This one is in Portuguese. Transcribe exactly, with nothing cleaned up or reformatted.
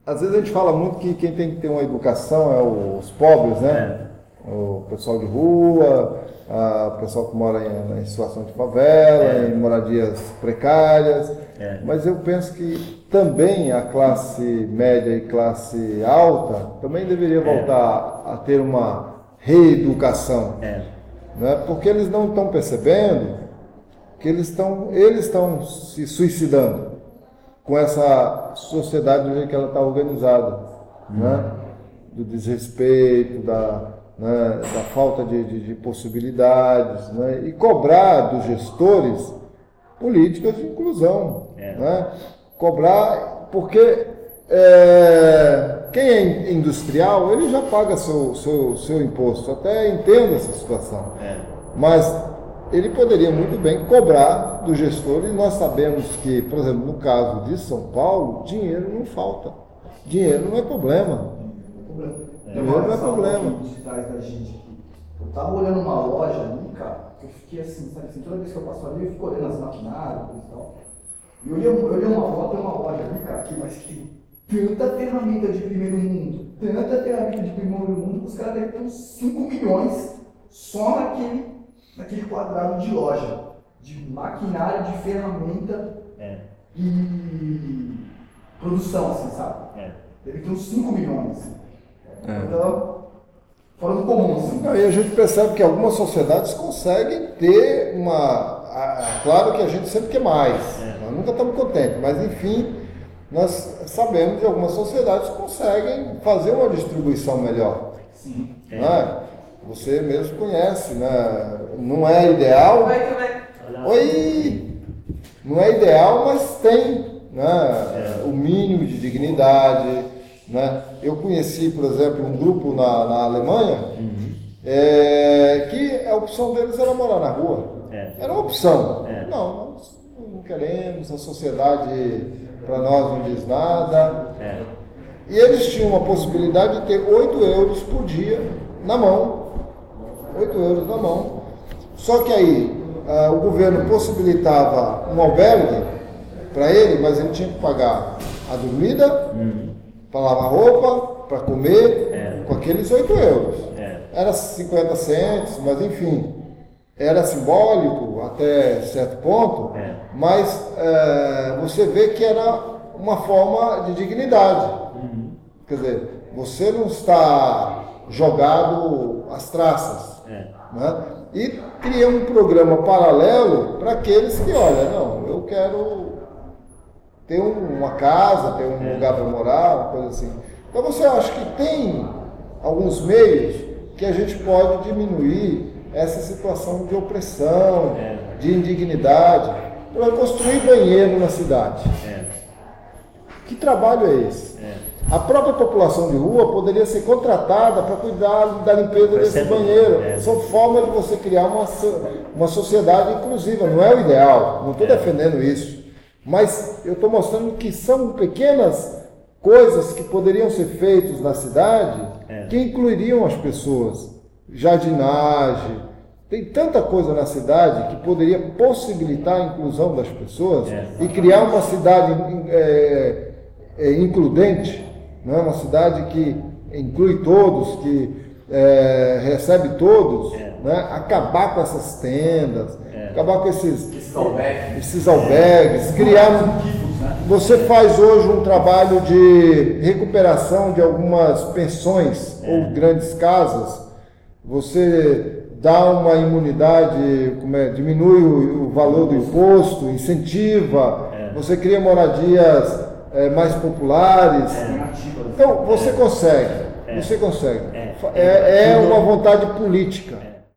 às vezes a gente fala muito que quem tem que ter uma educação é os pobres, né? É. O pessoal de rua, a, o pessoal que mora em, em situação de favela, é. em moradias precárias. É. Mas eu penso que também a classe média e classe alta também deveria voltar é. a ter uma reeducação. É. Né? Porque eles não estão percebendo que eles estão eles estão se suicidando com essa sociedade do jeito que ela está organizada, hum. né? Do desrespeito, da, né? da falta de, de, de possibilidades, né? E cobrar dos gestores políticas de inclusão, é. né? Cobrar, porque é, quem é industrial, ele já paga seu, seu, seu imposto, até entendo essa situação, é. mas ele poderia muito bem cobrar do gestor, e nós sabemos que, por exemplo, no caso de São Paulo, dinheiro não falta. Dinheiro não é problema. É, dinheiro não é problema. De trás da gente aqui. Eu tava olhando uma loja ali, cara, eu fiquei assim, sabe assim, toda vez que eu passo ali, eu fico olhando as maquinárias e tal. E eu olhei, eu olhei uma foto, uma loja ali, cara, que, mas que tem tanta ferramenta de primeiro mundo, tanta ferramenta de primeiro mundo, que os caras devem ter uns cinco milhões só naquele. naquele quadrado de loja, de maquinário, de ferramenta é. e produção, assim, sabe? É. Deve ter uns cinco milhões. Assim. É. Então, fora do comum, assim. Não, e a gente percebe que algumas sociedades conseguem ter uma... A, claro que a gente sempre quer mais, é. nós nunca estamos contentes, mas enfim, nós sabemos que algumas sociedades conseguem fazer uma distribuição melhor. Sim. É. Né? Você mesmo conhece, né? Não é ideal. Oi! Não é ideal, mas tem, né? O mínimo de dignidade, né? Eu conheci, por exemplo, um grupo na, na Alemanha, uhum. é, que a opção deles era morar na rua. É. Era uma opção. É. Não, nós não queremos, a sociedade para nós não diz nada. É. E eles tinham uma possibilidade de ter oito euros por dia na mão. oito euros na mão. Só que aí uh, o governo possibilitava um albergue para ele, mas ele tinha que pagar a dormida, hum. para lavar roupa, para comer, é. com aqueles oito euros. É. Era cinquenta centos, mas enfim, era simbólico até certo ponto, é. mas uh, você vê que era uma forma de dignidade. Uhum. Quer dizer, você não está jogado às traças. É. Né? E cria um programa paralelo para aqueles que, olha, não, eu quero ter um, uma casa, ter um é. lugar para morar, uma coisa assim. Então você acha que tem alguns meios que a gente pode diminuir essa situação de opressão, é. de indignidade, para construir banheiro na cidade. É. Que trabalho é esse? É. A própria população de rua poderia ser contratada para cuidar da limpeza desse banheiro. É. São formas de você criar uma, uma sociedade inclusiva. Não é o ideal, não estou é. defendendo isso. Mas eu estou mostrando que são pequenas coisas que poderiam ser feitas na cidade é. que incluiriam as pessoas. Jardinagem. Tem tanta coisa na cidade que poderia possibilitar a inclusão das pessoas é. e criar uma cidade é, é, includente. Não é uma cidade que inclui todos, que é, recebe todos, é. né? Acabar com essas tendas, é. acabar com esses, esses albergues, esses albergues é. criar... Você faz hoje um trabalho de recuperação de algumas pensões é. ou grandes casas, você dá uma imunidade, como é, diminui o, o valor do imposto, incentiva, é. você cria moradias é, mais populares. É. Então, você consegue, você consegue. É, é uma vontade política.